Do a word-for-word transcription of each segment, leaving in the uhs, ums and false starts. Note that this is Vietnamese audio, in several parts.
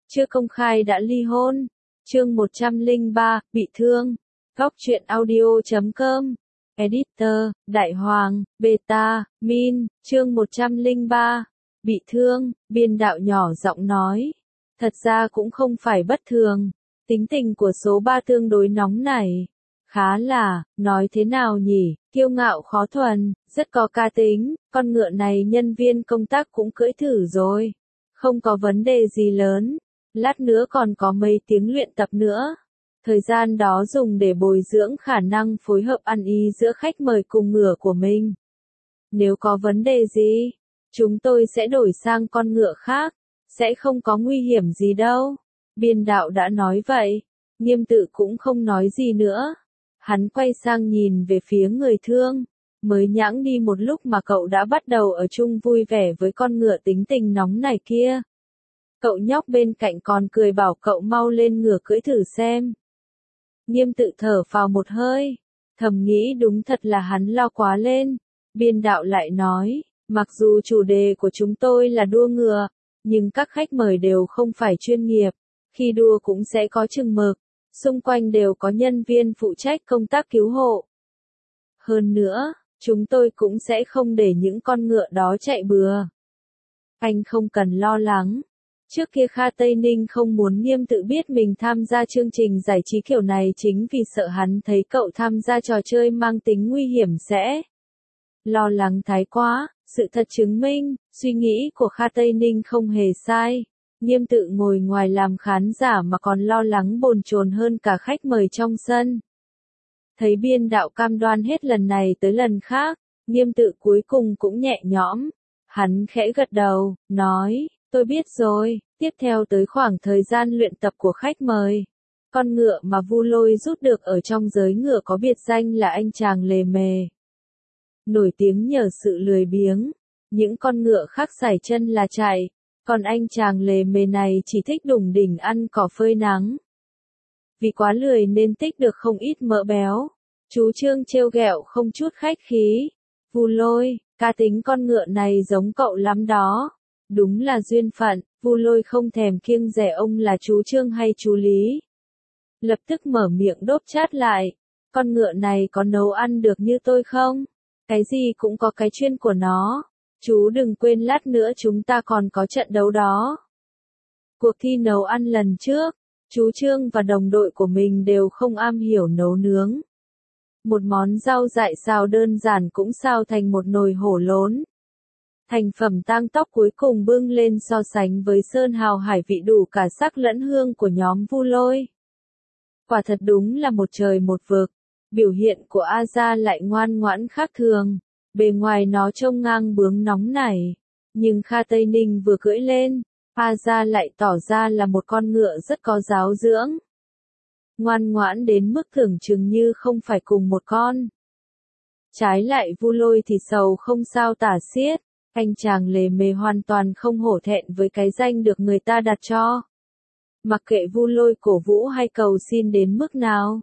chưa công khai đã ly hôn. Chương một trăm lẻ ba, bị thương. Góc truyện audio chấm com. Editor, Đại Hoàng, Beta, Min, chương một trăm lẻ ba. Bị thương, biên đạo nhỏ giọng nói. Thật ra cũng không phải bất thường. Tính tình của số ba tương đối nóng nảy. Khá là, nói thế nào nhỉ, kiêu ngạo khó thuần, rất có cá tính, con ngựa này nhân viên công tác cũng cưỡi thử rồi. Không có vấn đề gì lớn. Lát nữa còn có mấy tiếng luyện tập nữa. Thời gian đó dùng để bồi dưỡng khả năng phối hợp ăn ý giữa khách mời cùng ngựa của mình. Nếu có vấn đề gì, chúng tôi sẽ đổi sang con ngựa khác, sẽ không có nguy hiểm gì đâu. Biên đạo đã nói vậy, Nghiêm Tự cũng không nói gì nữa. Hắn quay sang nhìn về phía người thương, mới nhãng đi một lúc mà cậu đã bắt đầu ở chung vui vẻ với con ngựa tính tình nóng này kia. Cậu nhóc bên cạnh còn cười bảo cậu mau lên ngựa cưỡi thử xem. Nghiêm Tự thở phào một hơi, thầm nghĩ đúng thật là hắn lo quá lên. Biên đạo lại nói, mặc dù chủ đề của chúng tôi là đua ngựa, nhưng các khách mời đều không phải chuyên nghiệp, khi đua cũng sẽ có chừng mực, xung quanh đều có nhân viên phụ trách công tác cứu hộ. Hơn nữa, chúng tôi cũng sẽ không để những con ngựa đó chạy bừa. Anh không cần lo lắng. Trước kia Kha Tây Ninh không muốn Nghiêm Tự biết mình tham gia chương trình giải trí kiểu này chính vì sợ hắn thấy cậu tham gia trò chơi mang tính nguy hiểm sẽ lo lắng thái quá. Sự thật chứng minh, suy nghĩ của Kha Tây Ninh không hề sai. Nghiêm Tự ngồi ngoài làm khán giả mà còn lo lắng bồn chồn hơn cả khách mời trong sân. Thấy biên đạo cam đoan hết lần này tới lần khác, Nghiêm Tự cuối cùng cũng nhẹ nhõm. Hắn khẽ gật đầu, nói, tôi biết rồi, tiếp theo tới khoảng thời gian luyện tập của khách mời. Con ngựa mà Vu Lôi rút được ở trong giới ngựa có biệt danh là anh chàng lề mề. Nổi tiếng nhờ sự lười biếng, những con ngựa khác sải chân là chạy, còn anh chàng lề mề này chỉ thích đủng đỉnh ăn cỏ phơi nắng. Vì quá lười nên tích được không ít mỡ béo. Chú Trương trêu ghẹo không chút khách khí. Vu Lôi, cá tính con ngựa này giống cậu lắm đó. Đúng là duyên phận, Vu Lôi không thèm kiêng dè ông là chú Trương hay chú Lý. Lập tức mở miệng đốp chát lại. Con ngựa này có nấu ăn được như tôi không? Cái gì cũng có cái chuyên của nó. Chú đừng quên lát nữa chúng ta còn có trận đấu đó. Cuộc thi nấu ăn lần trước, chú Trương và đồng đội của mình đều không am hiểu nấu nướng. Một món rau dại xào đơn giản cũng xào thành một nồi hổ lốn. Thành phẩm tang tóc cuối cùng bưng lên so sánh với sơn hào hải vị đủ cả sắc lẫn hương của nhóm Vu Lôi. Quả thật đúng là một trời một vực. Biểu hiện của A Gia lại ngoan ngoãn khác thường. Bề ngoài nó trông ngang bướng nóng nảy. Nhưng Kha Tây Ninh vừa cưỡi lên, A Gia lại tỏ ra là một con ngựa rất có giáo dưỡng. Ngoan ngoãn đến mức tưởng chừng như không phải cùng một con. Trái lại Vu Lôi thì sầu không sao tả xiết. Anh chàng lề mề hoàn toàn không hổ thẹn với cái danh được người ta đặt cho. Mặc kệ Vu Lôi cổ vũ hay cầu xin đến mức nào,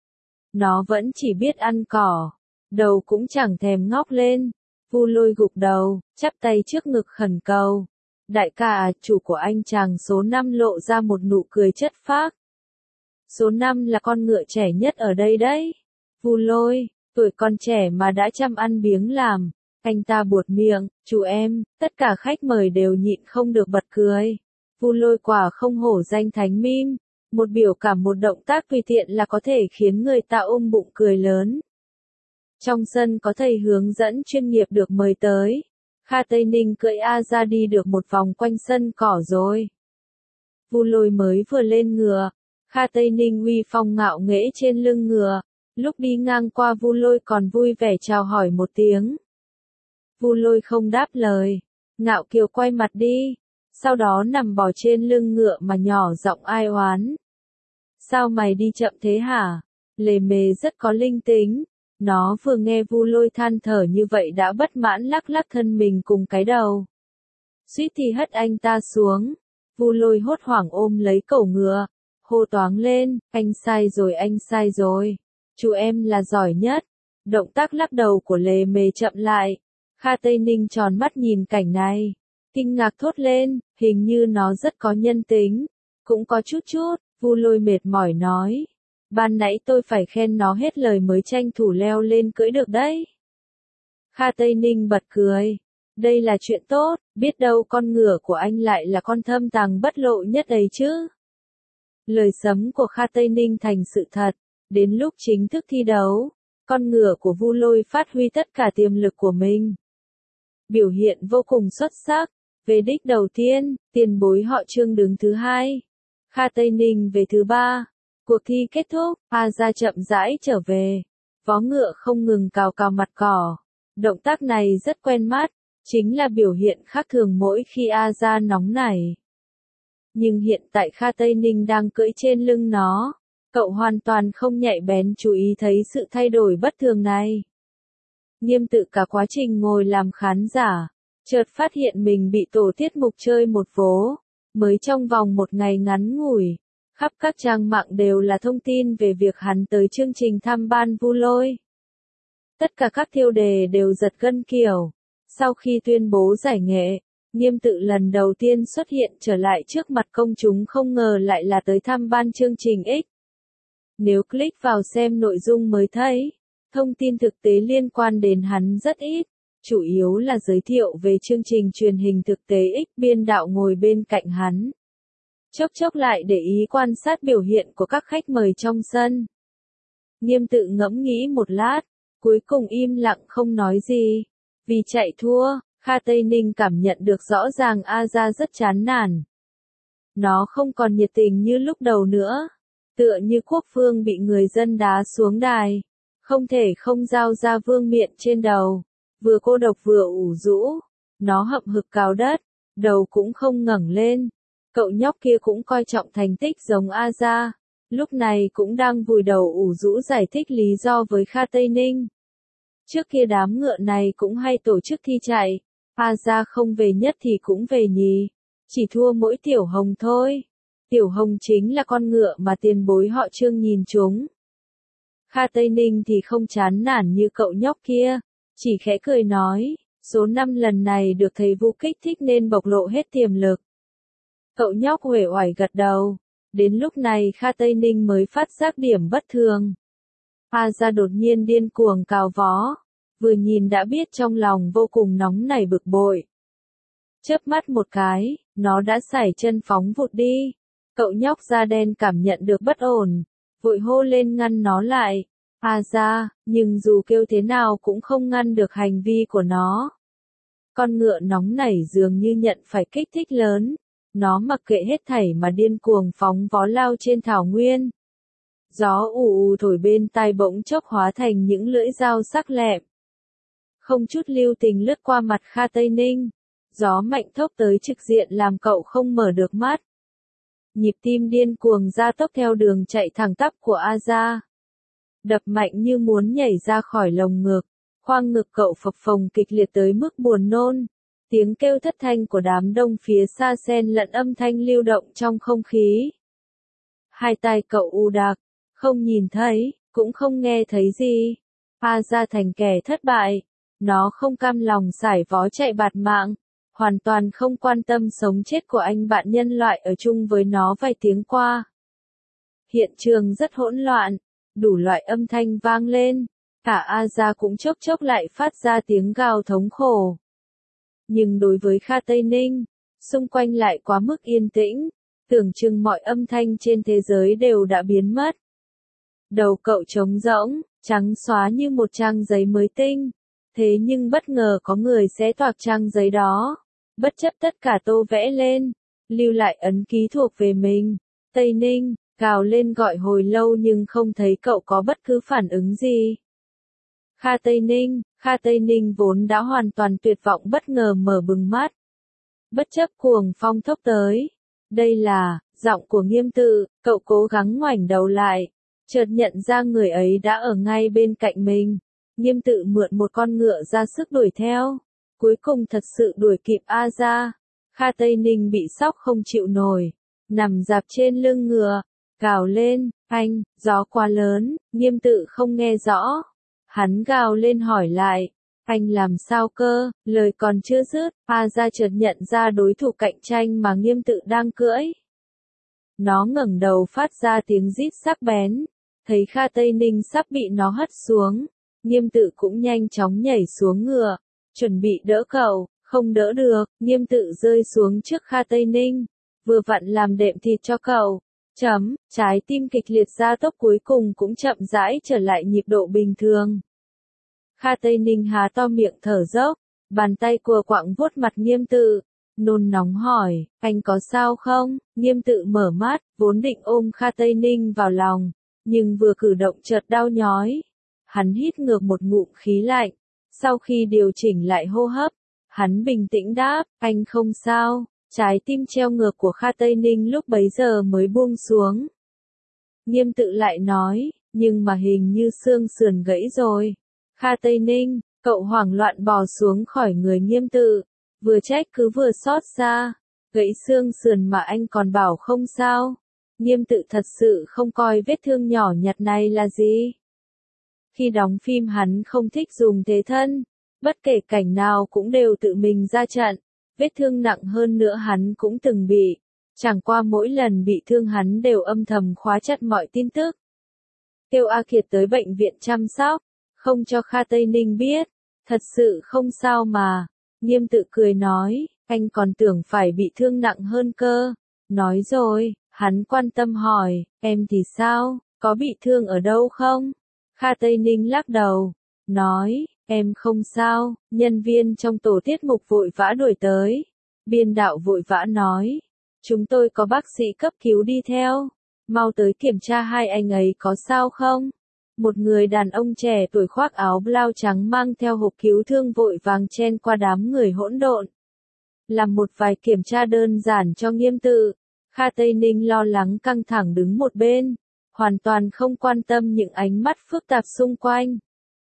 nó vẫn chỉ biết ăn cỏ, đầu cũng chẳng thèm ngóc lên. Vu Lôi gục đầu, chắp tay trước ngực khẩn cầu. Đại ca à, chủ của anh chàng số năm lộ ra một nụ cười chất phác. Số năm là con ngựa trẻ nhất ở đây đấy. Vu Lôi, tuổi còn trẻ mà đã chăm ăn biếng làm. Anh ta buột miệng, chú em, tất cả khách mời đều nhịn không được bật cười. Vu Lôi quả không hổ danh thánh meme. Một biểu cảm một động tác tùy tiện là có thể khiến người ta ôm bụng cười lớn. Trong sân có thầy hướng dẫn chuyên nghiệp được mời tới. Kha Tây Ninh cưỡi A Gia đi được một vòng quanh sân cỏ rồi. Vu Lôi mới vừa lên ngựa. Kha Tây Ninh uy phong ngạo nghễ trên lưng ngựa. Lúc đi ngang qua Vu Lôi còn vui vẻ chào hỏi một tiếng. Vu Lôi không đáp lời. Ngạo kiều quay mặt đi. Sau đó nằm bò trên lưng ngựa mà nhỏ giọng ai oán. Sao mày đi chậm thế hả? Lề mề rất có linh tính. Nó vừa nghe Vu Lôi than thở như vậy đã bất mãn lắc lắc thân mình cùng cái đầu. Suýt thì hất anh ta xuống. Vu Lôi hốt hoảng ôm lấy cổ ngựa. Hô toáng lên, anh sai rồi anh sai rồi. Chú em là giỏi nhất. Động tác lắc đầu của lề mề chậm lại. Kha Tây Ninh tròn mắt nhìn cảnh này. Kinh ngạc thốt lên, hình như nó rất có nhân tính. Cũng có chút chút, Vu Lôi mệt mỏi nói. Ban nãy tôi phải khen nó hết lời mới tranh thủ leo lên cưỡi được đấy. Kha Tây Ninh bật cười. Đây là chuyện tốt, biết đâu con ngựa của anh lại là con thâm tàng bất lộ nhất ấy chứ. Lời sấm của Kha Tây Ninh thành sự thật. Đến lúc chính thức thi đấu, con ngựa của Vu Lôi phát huy tất cả tiềm lực của mình. Biểu hiện vô cùng xuất sắc. Về đích đầu tiên, tiền bối họ Trương đứng thứ hai. Kha Tây Ninh về thứ ba. Cuộc thi kết thúc, A Gia chậm rãi trở về. Vó ngựa không ngừng cào cào mặt cỏ. Động tác này rất quen mắt, chính là biểu hiện khác thường mỗi khi A Gia nóng nảy. Nhưng hiện tại Kha Tây Ninh đang cưỡi trên lưng nó. Cậu hoàn toàn không nhạy bén chú ý thấy sự thay đổi bất thường này. Nghiêm Tự cả quá trình ngồi làm khán giả, chợt phát hiện mình bị tổ tiết mục chơi một vố. Mới trong vòng một ngày ngắn ngủi, khắp các trang mạng đều là thông tin về việc hắn tới chương trình thăm ban Vu Lôi. Tất cả các tiêu đề đều giật gân kiểu. Sau khi tuyên bố giải nghệ, Nghiêm Tự lần đầu tiên xuất hiện trở lại trước mặt công chúng, không ngờ lại là tới thăm ban chương trình X. Nếu click vào xem nội dung mới thấy, thông tin thực tế liên quan đến hắn rất ít, chủ yếu là giới thiệu về chương trình truyền hình thực tế X. Biên đạo ngồi bên cạnh hắn. Chốc chốc lại để ý quan sát biểu hiện của các khách mời trong sân. Nghiêm Tự ngẫm nghĩ một lát, cuối cùng im lặng không nói gì. Vì chạy thua, Kha Tây Ninh cảm nhận được rõ ràng A Gia rất chán nản. Nó không còn nhiệt tình như lúc đầu nữa. Tựa như Quốc Phương bị người dân đá xuống đài. Không thể không giao ra vương miện trên đầu. Vừa cô độc vừa ủ rũ. Nó hậm hực cào đất. Đầu cũng không ngẩng lên. Cậu nhóc kia cũng coi trọng thành tích giống A Gia. Lúc này cũng đang vùi đầu ủ rũ giải thích lý do với Kha Tây Ninh. Trước kia đám ngựa này cũng hay tổ chức thi chạy. A Gia không về nhất thì cũng về nhì. Chỉ thua mỗi Tiểu Hồng thôi. Tiểu Hồng chính là con ngựa mà tiền bối họ Trương nhìn chúng. Kha Tây Ninh thì không chán nản như cậu nhóc kia. Chỉ khẽ cười nói, số năm lần này được thầy Vu kích thích nên bộc lộ hết tiềm lực. Cậu nhóc uể oải gật đầu. Đến lúc này Kha Tây Ninh mới phát giác điểm bất thường. A Gia đột nhiên điên cuồng cào vó. Vừa nhìn đã biết trong lòng vô cùng nóng nảy bực bội. Chớp mắt một cái, nó đã sải chân phóng vụt đi. Cậu nhóc da đen cảm nhận được bất ổn, vội hô lên ngăn nó lại. A Gia, nhưng dù kêu thế nào cũng không ngăn được hành vi của nó. Con ngựa nóng nảy dường như nhận phải kích thích lớn. Nó mặc kệ hết thảy mà điên cuồng phóng vó lao trên thảo nguyên. Gió ù ù thổi bên tai bỗng chốc hóa thành những lưỡi dao sắc lẹm. Không chút lưu tình lướt qua mặt Kha Tây Ninh. Gió mạnh thốc tới trực diện làm cậu không mở được mắt. Nhịp tim điên cuồng gia tốc theo đường chạy thẳng tắp của A Gia. Đập mạnh như muốn nhảy ra khỏi lồng ngực. Khoang ngực cậu phập phồng kịch liệt tới mức buồn nôn. Tiếng kêu thất thanh của đám đông phía xa xen lẫn âm thanh lưu động trong không khí. Hai tai cậu u đặc, không nhìn thấy, cũng không nghe thấy gì. A Gia thành kẻ thất bại. Nó không cam lòng sải vó chạy bạt mạng. Hoàn toàn không quan tâm sống chết của anh bạn nhân loại ở chung với nó vài tiếng qua. Hiện trường rất hỗn loạn. Đủ loại âm thanh vang lên. Cả A Gia cũng chốc chốc lại phát ra tiếng gào thống khổ. Nhưng đối với Kha Tây Ninh, xung quanh lại quá mức yên tĩnh, tưởng chừng mọi âm thanh trên thế giới đều đã biến mất. Đầu cậu trống rỗng, trắng xóa như một trang giấy mới tinh. Thế nhưng bất ngờ có người xé toạc trang giấy đó, bất chấp tất cả tô vẽ lên, lưu lại ấn ký thuộc về mình. Tây Ninh, gào lên gọi hồi lâu nhưng không thấy cậu có bất cứ phản ứng gì. Kha Tây Ninh, Kha Tây Ninh vốn đã hoàn toàn tuyệt vọng bất ngờ mở bừng mắt. Bất chấp cuồng phong thốc tới. Đây là, giọng của Nghiêm Tự, cậu cố gắng ngoảnh đầu lại. Chợt nhận ra người ấy đã ở ngay bên cạnh mình. Nghiêm Tự mượn một con ngựa ra sức đuổi theo. Cuối cùng thật sự đuổi kịp A Gia. Kha Tây Ninh bị sốc không chịu nổi. Nằm dạp trên lưng ngựa. Gào lên, anh, gió quá lớn, Nghiêm Tự không nghe rõ. Hắn gào lên hỏi lại, anh làm sao cơ, lời còn chưa dứt, A Gia chợt nhận ra đối thủ cạnh tranh mà Nghiêm Tự đang cưỡi. Nó ngẩng đầu phát ra tiếng rít sắc bén. Thấy Kha Tây Ninh sắp bị nó hất xuống. Nghiêm Tự cũng nhanh chóng nhảy xuống ngựa. Chuẩn bị đỡ cậu, không đỡ được. Nghiêm Tự rơi xuống trước Kha Tây Ninh. Vừa vặn làm đệm thịt cho cậu. Chấm, trái tim kịch liệt gia tốc cuối cùng cũng chậm rãi trở lại nhịp độ bình thường. Kha Tây Ninh há to miệng thở dốc. Bàn tay cùa quạng vuốt mặt Nghiêm Tự. Nôn nóng hỏi, anh có sao không? Nghiêm Tự mở mắt, vốn định ôm Kha Tây Ninh vào lòng. Nhưng vừa cử động chợt đau nhói. Hắn hít ngược một ngụm khí lạnh. Sau khi điều chỉnh lại hô hấp, hắn bình tĩnh đáp, anh không sao. Trái tim treo ngược của Kha Tây Ninh lúc bấy giờ mới buông xuống. Nghiêm Tự lại nói, nhưng mà hình như xương sườn gãy rồi. Kha Tây Ninh, cậu hoảng loạn bò xuống khỏi người Nghiêm Tự. Vừa trách cứ vừa xót xa. Gãy xương sườn mà anh còn bảo không sao. Nghiêm Tự thật sự không coi vết thương nhỏ nhặt này là gì. Khi đóng phim hắn không thích dùng thế thân. Bất kể cảnh nào cũng đều tự mình ra trận. Vết thương nặng hơn nữa hắn cũng từng bị. Chẳng qua mỗi lần bị thương hắn đều âm thầm khóa chặt mọi tin tức. Kêu A Kiệt tới bệnh viện chăm sóc. Không cho Kha Tây Ninh biết. Thật sự không sao mà. Nghiêm Tự cười nói, anh còn tưởng phải bị thương nặng hơn cơ. Nói rồi, hắn quan tâm hỏi, em thì sao, có bị thương ở đâu không? Kha Tây Ninh lắc đầu, nói, em không sao. Nhân viên trong tổ tiết mục vội vã đuổi tới. Biên đạo vội vã nói, chúng tôi có bác sĩ cấp cứu đi theo. Mau tới kiểm tra hai anh ấy có sao không? Một người đàn ông trẻ tuổi khoác áo blau trắng mang theo hộp cứu thương vội vàng chen qua đám người hỗn độn. Làm một vài kiểm tra đơn giản cho Nghiêm Tự. Kha Tây Ninh lo lắng căng thẳng đứng một bên. Hoàn toàn không quan tâm những ánh mắt phức tạp xung quanh.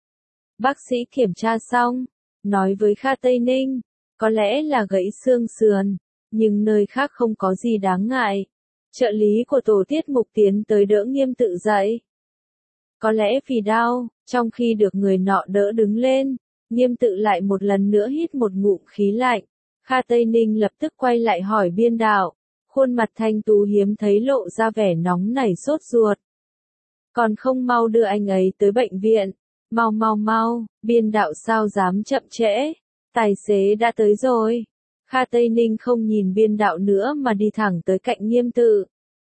Bác sĩ kiểm tra xong. Nói với Kha Tây Ninh. Có lẽ là gãy xương sườn. Nhưng nơi khác không có gì đáng ngại. Trợ lý của tổ tiết mục tiến tới đỡ Nghiêm Tự dậy. Có lẽ vì đau, trong khi được người nọ đỡ đứng lên, Nghiêm Tự lại một lần nữa hít một ngụm khí lạnh. Kha Tây Ninh lập tức quay lại hỏi biên đạo, khuôn mặt thanh tú hiếm thấy lộ ra vẻ nóng nảy sốt ruột. Còn không mau đưa anh ấy tới bệnh viện, mau mau mau, biên đạo sao dám chậm trễ, tài xế đã tới rồi. Kha Tây Ninh không nhìn biên đạo nữa mà đi thẳng tới cạnh Nghiêm Tự.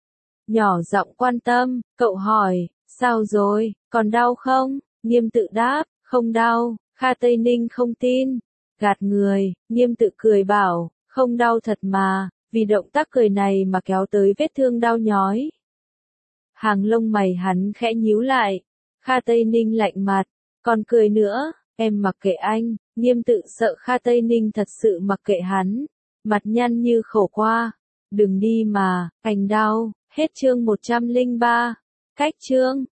Nhỏ giọng quan tâm, cậu hỏi. Sao rồi, còn đau không? Nghiêm Tự đáp, không đau. Kha Tây Ninh không tin. Gạt người, Nghiêm Tự cười bảo, không đau thật mà, vì động tác cười này mà kéo tới vết thương đau nhói. Hàng lông mày hắn khẽ nhíu lại. Kha Tây Ninh lạnh mặt, còn cười nữa, em mặc kệ anh. Nghiêm Tự sợ Kha Tây Ninh thật sự mặc kệ hắn. Mặt nhăn như khổ qua. Đừng đi mà, anh đau. Hết chương một trăm lẻ ba. Cách chương